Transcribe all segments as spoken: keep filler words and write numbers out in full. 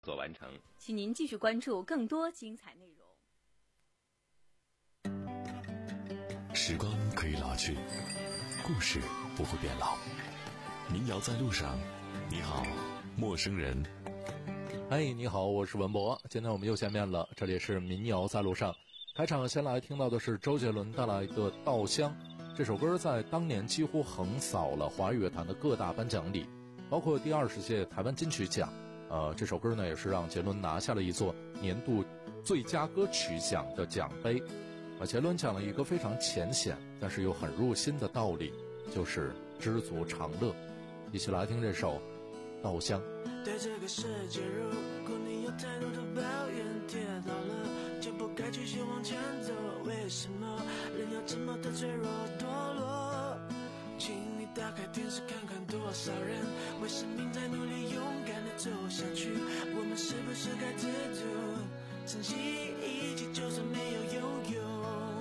作完成。 请您继续关注更多精彩内容。 时光可以老去，故事不会变老。民谣在路上，你好，陌生人。 嗨，你好，我是文博，今天我们又见面了，这里是民谣在路上。开场先来听到的是周杰伦带来的《稻香》，这首歌在当年几乎横扫了华语乐坛的各大颁奖礼，包括第二十届台湾金曲奖。呃，这首歌呢也是让杰伦拿下了一座年度最佳歌曲奖的奖杯。呃，杰伦讲了一个非常浅显但是又很入心的道理，就是知足常乐。一起来听这首《稻香》。 对这个世界，如果你有太多的抱怨，跌倒了就不该继续往前走。为什么人要这么的脆弱堕落？请你打开电视看看，多少人为生命在努力，勇敢的走下去。我们是不是该知足，珍惜一切，就算没有拥有。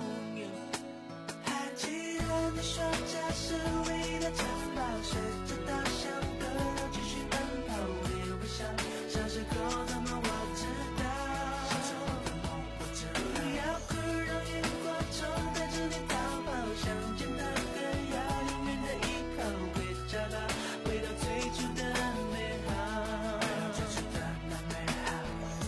还记得你说这是唯一的城堡，随着稻香歌谣继续奔跑，微微笑，小时候的梦我知道，不要哭，让萤火虫带着你逃跑，想见的歌谣，永远的依靠，会找到回到最初的美好，回到最初的那美好。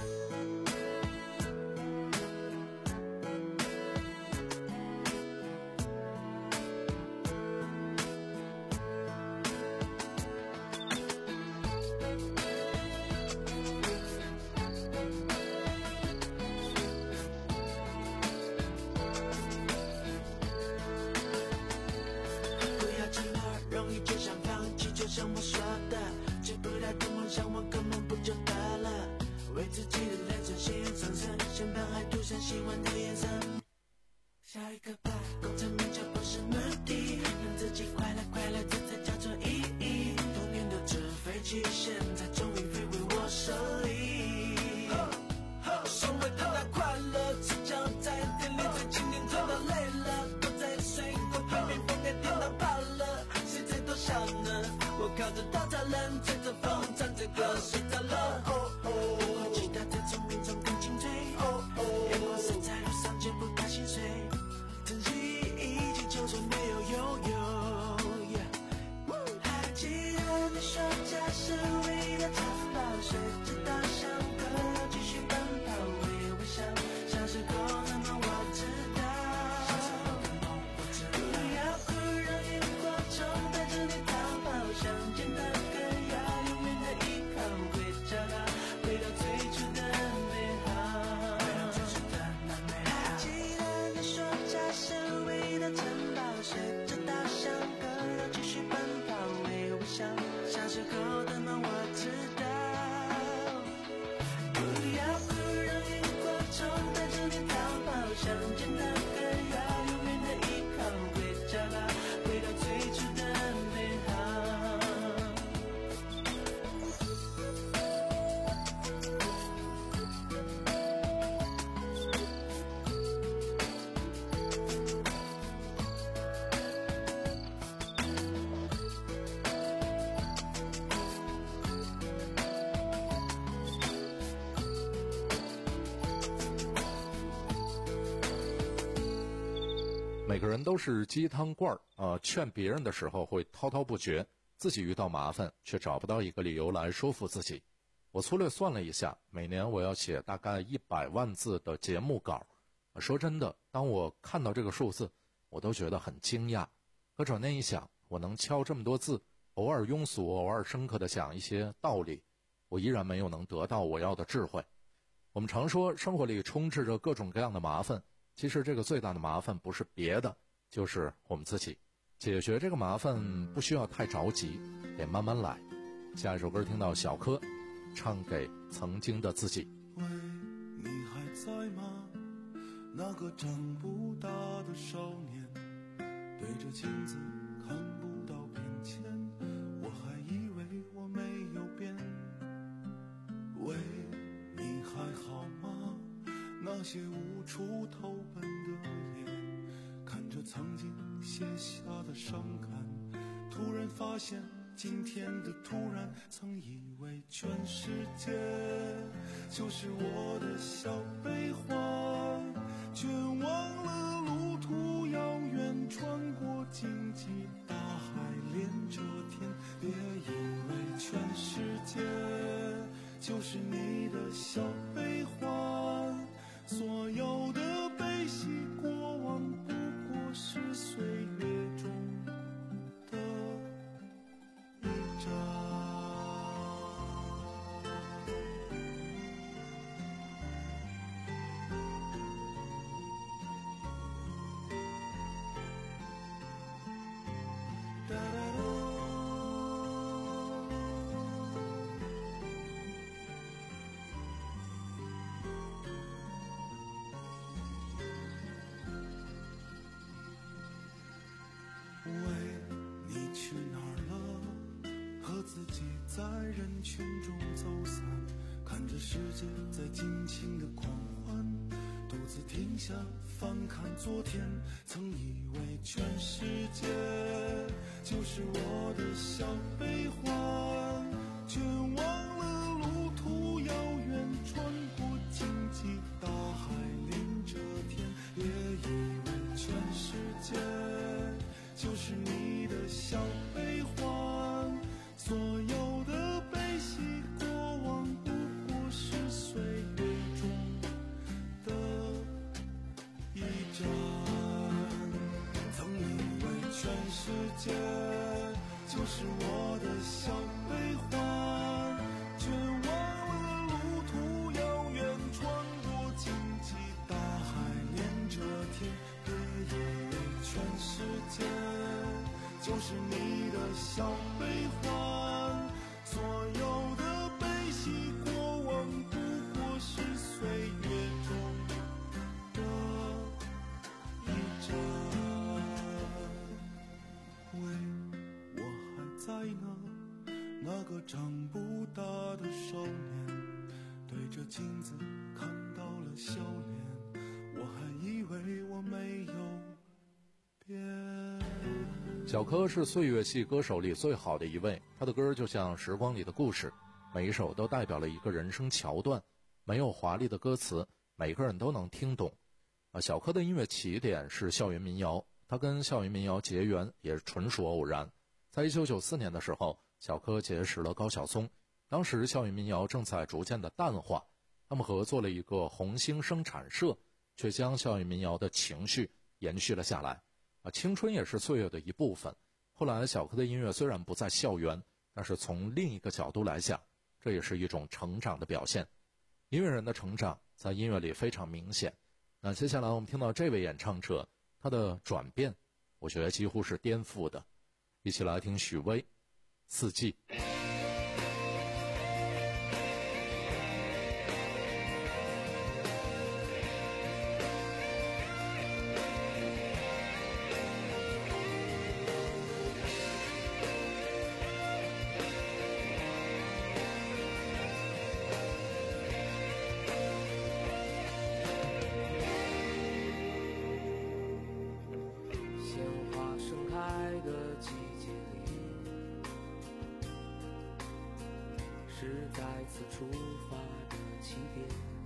像我说的，追不到的梦想我根本不就得了，为自己的人生鲜上升，先把海涂上喜欢的颜色。下一个吧，功成名就不是目的，让自己快乐快乐，这才叫做意义。多年的纸飞机，现在终于飞回我手里。所谓的那快乐，只叫在店里最经典，做到累了，都在睡过旁边风给电到跑了，谁在多想呢？我靠着稻草人，吹着风，唱着歌，睡着了。哦哦，其他的聪明中更精粹。哦哦，阳光晒在路上就不怕心碎，珍惜一切，就算没有拥有。还记得你说这是唯一的城堡，随着稻香歌谣继续奔跑，微微笑，小时候的梦我知道。不要哭，让萤火虫带着你逃跑，想见的歌谣，永远的依靠，会找到回到最初的美好，回到最初的那美好。还记得你说这是唯一的城堡，随着稻香歌谣继续奔跑，微微笑，小时候的梦我知道。不要哭，让萤火虫带着你逃跑，想见的歌谣，永远的依靠，会找到回到最初的美好。 每个人都是鸡汤罐儿，呃，劝别人的时候会滔滔不绝，自己遇到麻烦却找不到一个理由来说服自己。我粗略算了一下，每年我要写大概一百万字的节目稿。说真的，当我看到这个数字，我都觉得很惊讶。可转念一想，我能敲这么多字，偶尔庸俗，偶尔深刻地讲一些道理，我依然没有能得到我要的智慧。我们常说生活里充斥着各种各样的麻烦，其实这个最大的麻烦不是别的，就是我们自己。解决这个麻烦不需要太着急，得慢慢来。下一首歌听到小柯唱给曾经的自己。 喂，你还在吗？那个长不大的少年，对着镜子看不到变迁，我还以为我没有变。喂，你还好吗？那些无处投奔的夜，看着曾经写下的伤感，突然发现今天的突然，曾以为全世界就是我的小悲欢，却忘了路途遥远，穿过荆棘大海连着天，别以为全世界就是你的小悲欢，所有的悲喜过往不过是岁月中的一张。在人群中走散，看着世界在尽情的狂欢，独自停下翻看昨天，曾以为全世界就是我的小悲欢，却忘了路途遥远，穿过荆棘大海连着天，别以为全世界就是你的小悲欢，所有的悲喜过往不过是岁月中的一站，曾以为全世界就是我的小悲欢，却忘了路途遥远，穿过荆棘大海连着天，别以为全世界就是你的小悲欢，所有的悲喜过往不过是岁月中的一站。喂，我还在呢，那个长不大的少年，对着镜子看到了笑脸，我还以为我没有变。 小柯是岁月系歌手里最好的一位，他的歌就像时光里的故事，每一首都代表了一个人生桥段，没有华丽的歌词，每个人都能听懂。啊，小柯的音乐起点是校园民谣，他跟校园民谣结缘也纯属偶然。在一九九四年的时候，小柯结识了高晓松，当时校园民谣正在逐渐的淡化，他们合作了一个红星生产社，却将校园民谣的情绪延续了下来。啊，青春也是岁月的一部分。后来小柯的音乐虽然不在校园，但是从另一个角度来讲，这也是一种成长的表现。音乐人的成长在音乐里非常明显。那接下来我们听到这位演唱者，他的转变，我觉得几乎是颠覆的。一起来听许巍《四季》。 是再次出发的起点，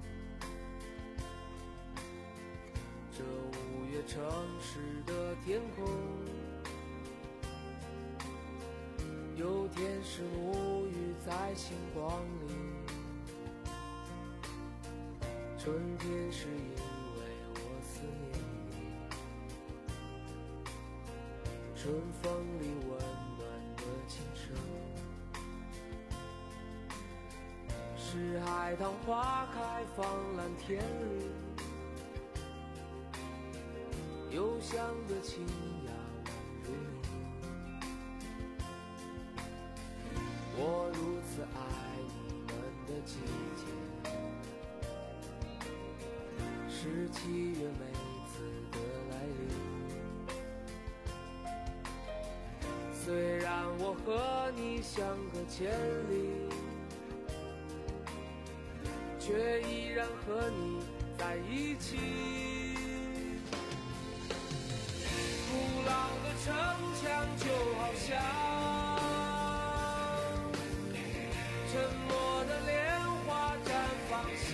这五月城市的天空，有天使沐浴在星光里，春天是因为我思念你，春风里温暖的清晨，是海棠花开放蓝天里，幽香的清雅宛如你，我如此爱你们的季节，是七月每次的来临，虽然我和你相隔千里，却依然和你在一起。古老的城墙就好像沉默的莲花绽放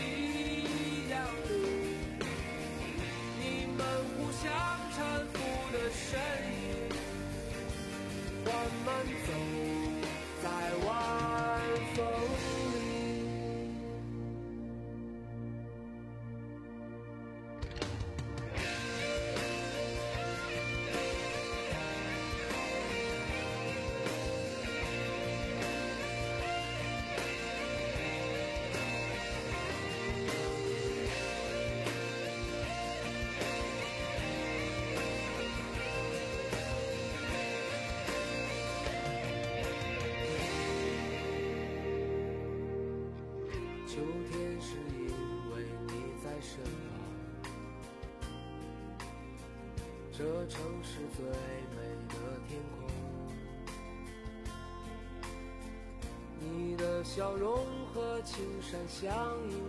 天是因为你在身旁，这城市最美的天空，你的笑容和青山相映，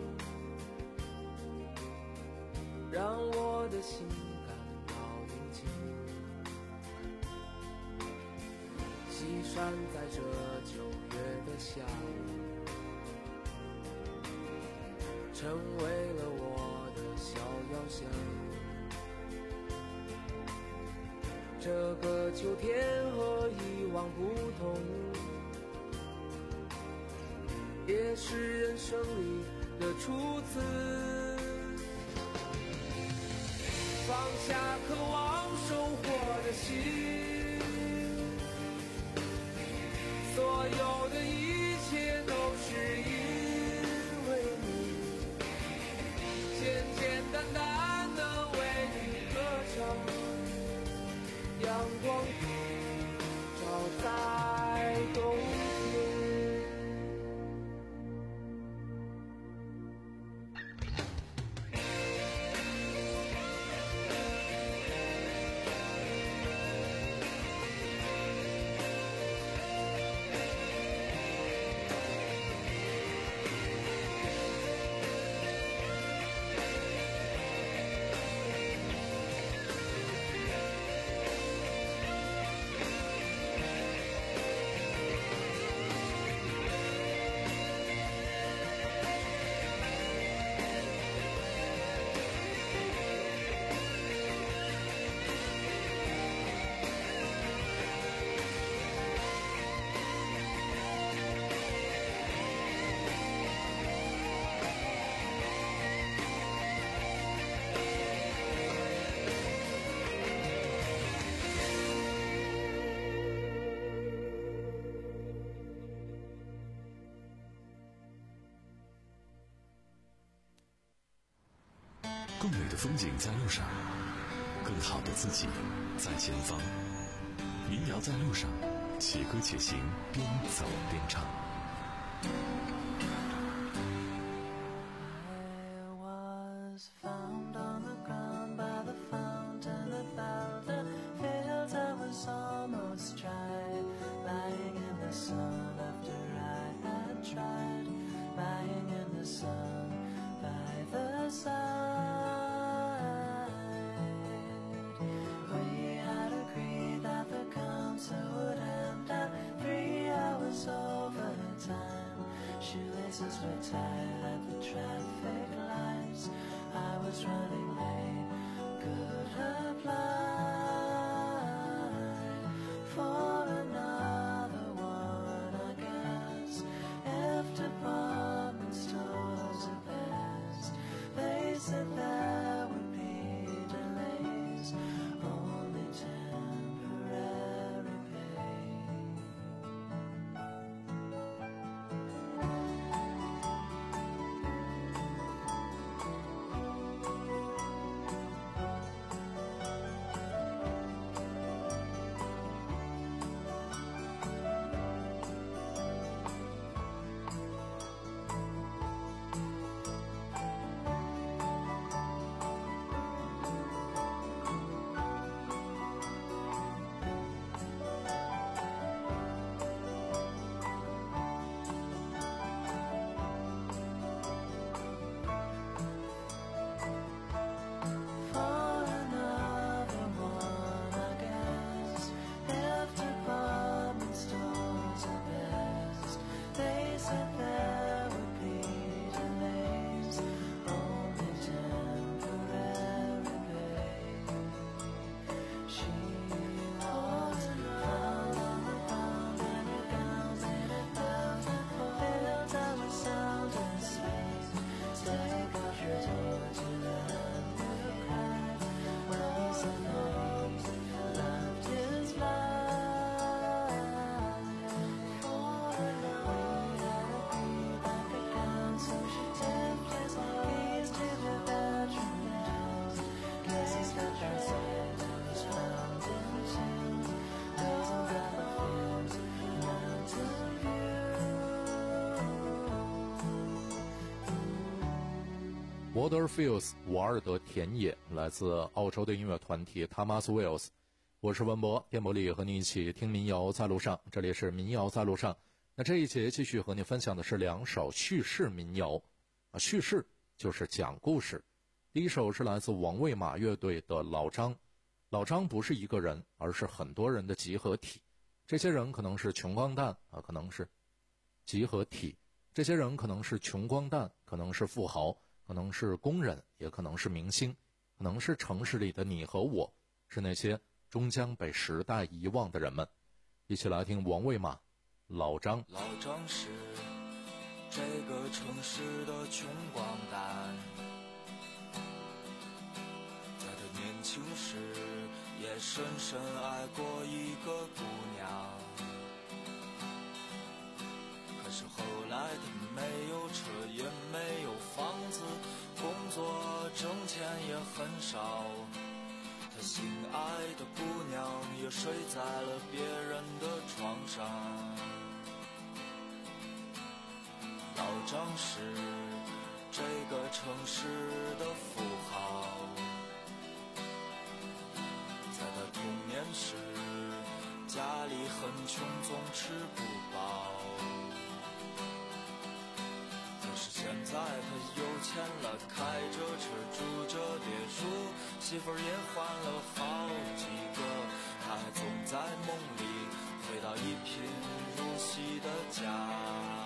让我的心感到宁静。西山在这九月的下午，成为了我的小遥想。这个秋天和以往不同，也是人生里的初次。放下渴望收获的心，所有的一切都是因为你，简简单单的为你歌唱，阳光照在冬天。 更美的风景在路上，更好的自己在前方。民谣在路上，且歌且行，边走边唱。 Shoelaces were tied at the traffic lights. I was running late, could apply for another one, I guess. If department stores are best, they said there would be delays, only temporary pay. Waterfields 瓦尔德田野，来自澳洲的音乐团体 Thomas Wells。我是文博，电波里和你一起听民谣在路上，这里是民谣在路上。那这一节继续和你分享的是两首叙事民谣啊，叙事就是讲故事。第一首是来自王卫马乐队的老张。老张不是一个人，而是很多人的集合体。这些人可能是穷光蛋啊，可能是集合体。这些人可能是穷光蛋，可能是富豪，可能是工人，也可能是明星，可能是城市里的你和我，是那些终将被时代遗忘的人们。一起来听王卫马老张。 老张是这个城市的穷光蛋，在他年轻时也深深爱过一个姑娘，可是后来他没有车也没有房子，工作挣钱也很少，他心爱的姑娘也睡在了别人的床上。老张是这个城市的富豪，在他童年时家里很穷，总吃不饱，可是现在他有钱了，开着车，住着别墅，媳妇儿也换了好几个，他还总在梦里回到一贫如洗的家。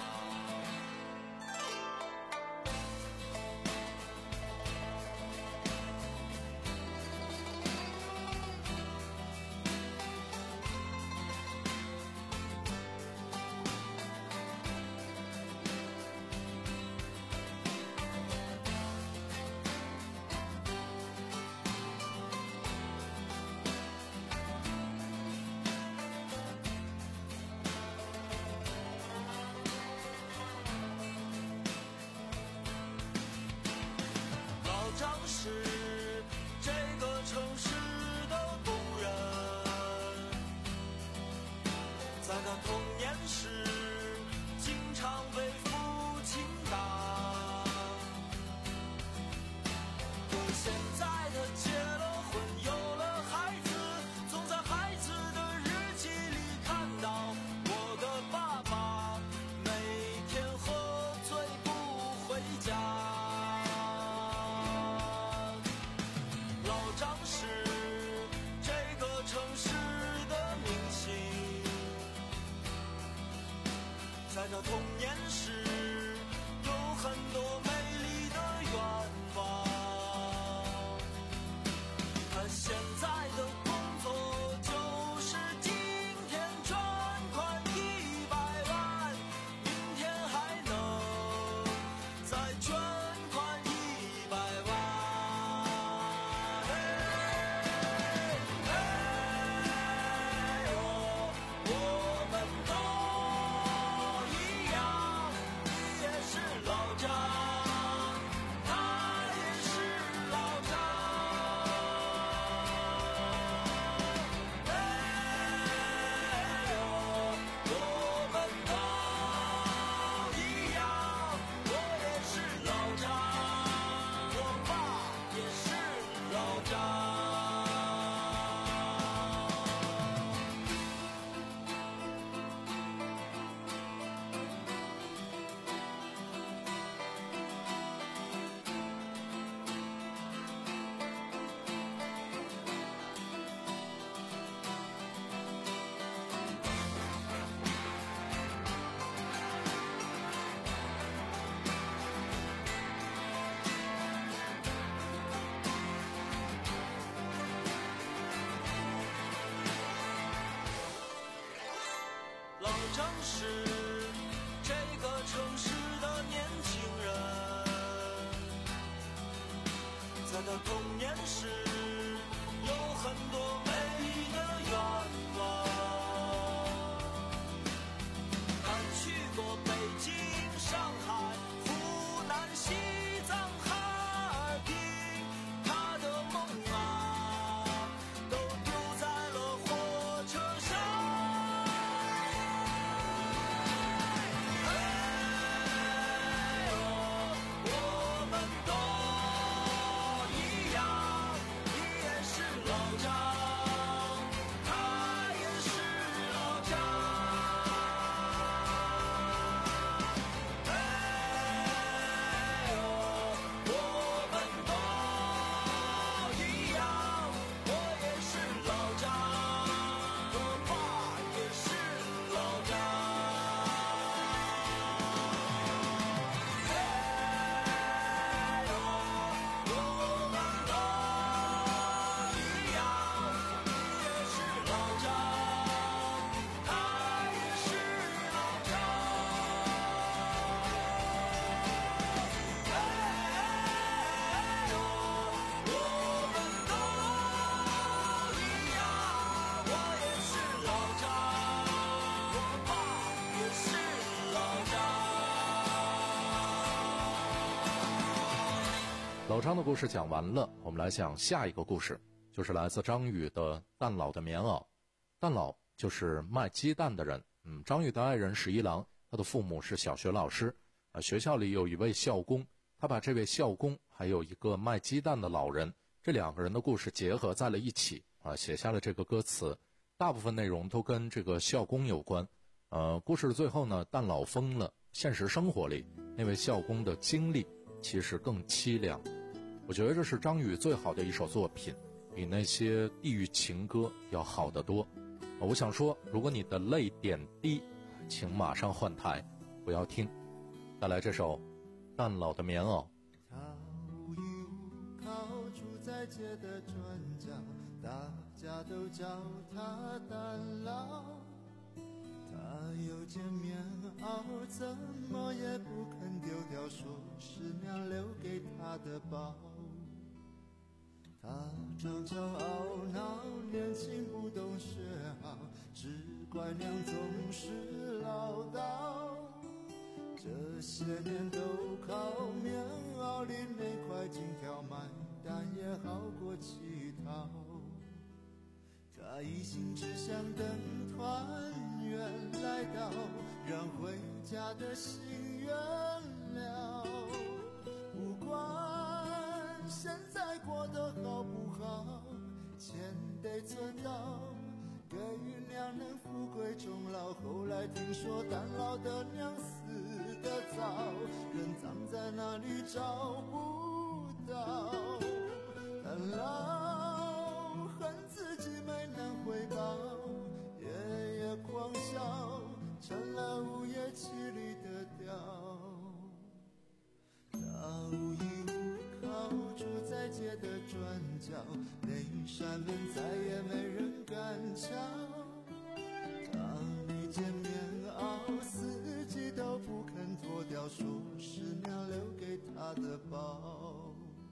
是这个城市的工人，在他童年时经常被父亲打，可现在他结了婚，有了孩子，总在孩子的日记里看到我的爸爸每天喝醉不回家。是这个城市的明星，在他童年时有很多美丽的愿望，他现在的工作就是今天赚款一百万，明天还能再捐款一百万。正是这个城市的年轻人，在他童年时有很多美丽的愿望，他去过北京、上海、湖南、西藏、哈尔滨，他的梦啊都丢在了火车上。哎呦老张的故事讲完了，我们来讲下一个故事，就是来自张宇的蛋老的棉袄。蛋老就是卖鸡蛋的人。嗯，张宇的爱人是一郎，他的父母是小学老师。啊，学校里有一位校工，他把这位校工还有一个卖鸡蛋的老人，这两个人的故事结合在了一起，啊，写下了这个歌词。大部分内容都跟这个校工有关。呃，故事的最后呢，蛋老疯了。现实生活里，那位校工的经历其实更凄凉。我觉得这是张宇最好的一首作品，比那些地狱情歌要好得多。我想说，如果你的泪点低，请马上换台，不要听。带来这首蛋老的棉袄。 他无依无靠，住在街的转角，大家都叫他蛋老。他有件棉袄，怎么也不肯丢掉，说是娘留给他的宝。他常常懊恼，年轻不懂学好，只怪娘总是唠叨。这些年都靠棉袄里那块金条买单，也好过乞讨。他一心只想等团圆来到，让回家的心愿了。不管现在过得好不好，钱得存到，给予娘能富贵终老。后来听说蛋老的娘死得早，人葬在哪里找不到。蛋老恨自己没能回报，夜夜狂笑，成了午夜凄厉的调。他无依无靠，住在街的转角，那扇门再也没人敢敲。他那件棉袄，四季都不肯脱掉，说是娘留给他的宝。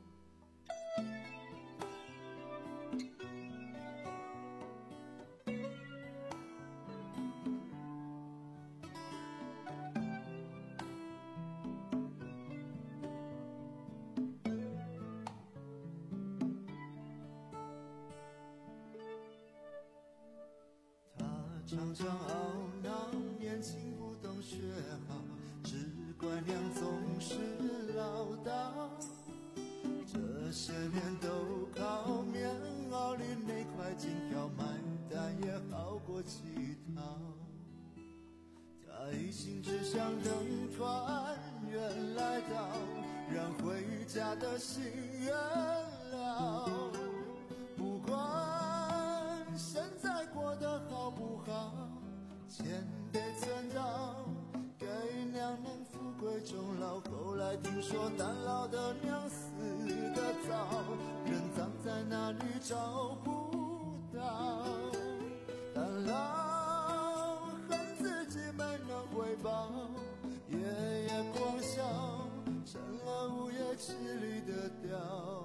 常常懊恼，年轻不懂学好，只怪娘总是唠叨。这些年都靠棉袄里那块金条买单，也好过乞讨。他一心只想等团圆来到，让回家的心愿了。不管现在过得好不好，钱得存到，给娘能富贵终老。后来听说蛋老的娘死得早，人葬在哪里找不到。蛋老恨自己没能回报，夜夜狂笑，成了午夜凄厉的调。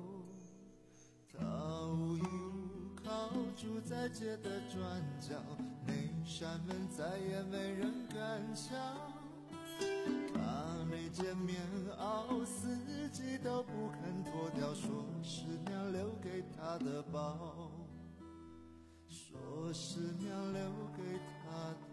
他无依无靠，住在街的转角，那扇门再也没人敢敲。他那件棉袄，四季都不肯脱掉，说是娘留给他的宝，说是娘留给他的。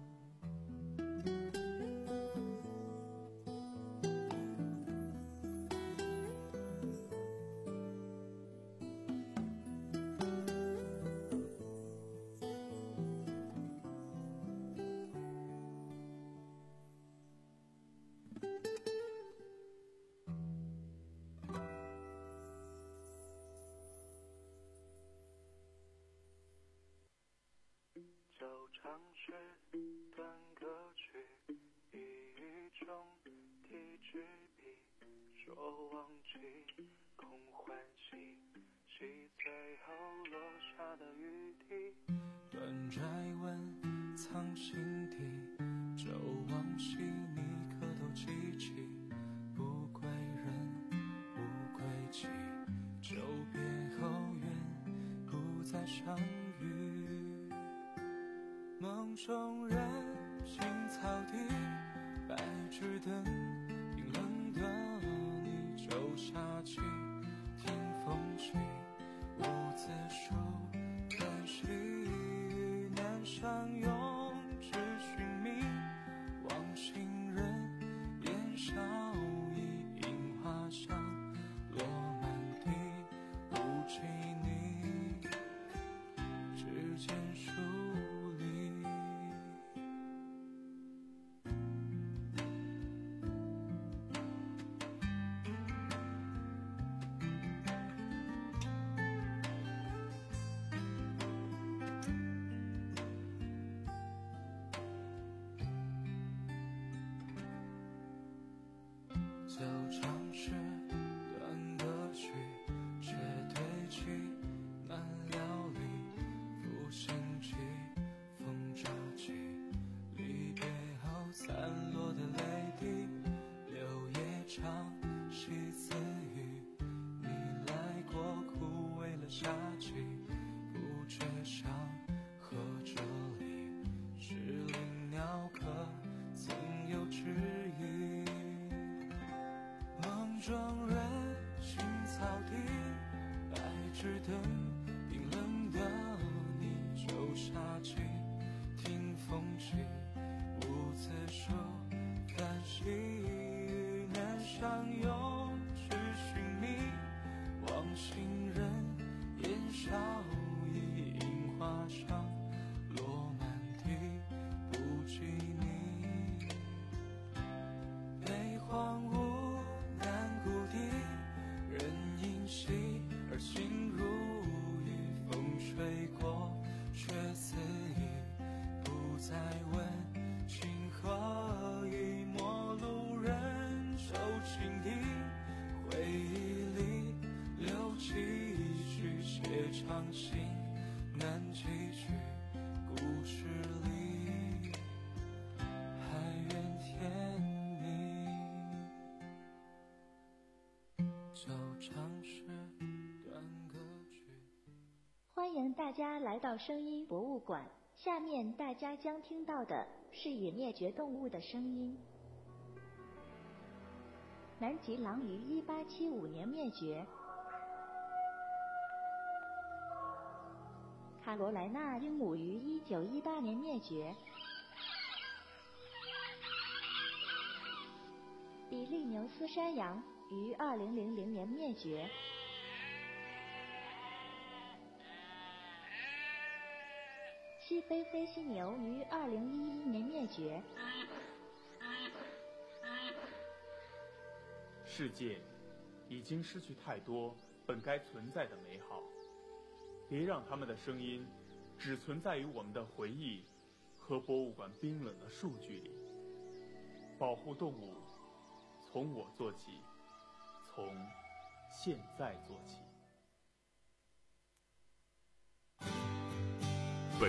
就唱是短歌曲，一种提纸笔，说忘记空欢喜，是最后落下的雨滴。断摘文藏心底，旧往昔你可都记起？不归人无归期，久别后愿不再相遇。梦中人行草地，白炽灯冰冷的你就下起上落满地，不及你指尖梳理。就唱是短歌曲，却对起难料理。浮sinh起，风乍起，离别后散落的泪滴，柳叶长，戏似雨。你来过，枯萎了夏季，不觉上河这里是林鸟客，曾有知意。梦中人行草地，白炽灯，冰冷的你就下起，听风起，无字书繁星，南上又去寻觅，望行人烟少已，樱花上落满地，不及你悲荒芜而心如雨，风吹过却似已，不再问情何以，陌路人手轻笛，回忆里留几句，且唱心难几句，故事里还怨天你，就唱是欢迎大家来到声音博物馆，下面大家将听到的是已灭绝动物的声音。南极狼于一八七五年灭绝，卡罗莱纳鹦鹉于一九一八年灭绝，比利牛斯山羊于二零零零年灭绝。西非飞犀牛于二零一一年灭绝。 世界已经失去太多本该存在的美好，别让他们的声音只存在于我们的回忆和博物馆冰冷的数据里。保护动物，从我做起，从现在做起。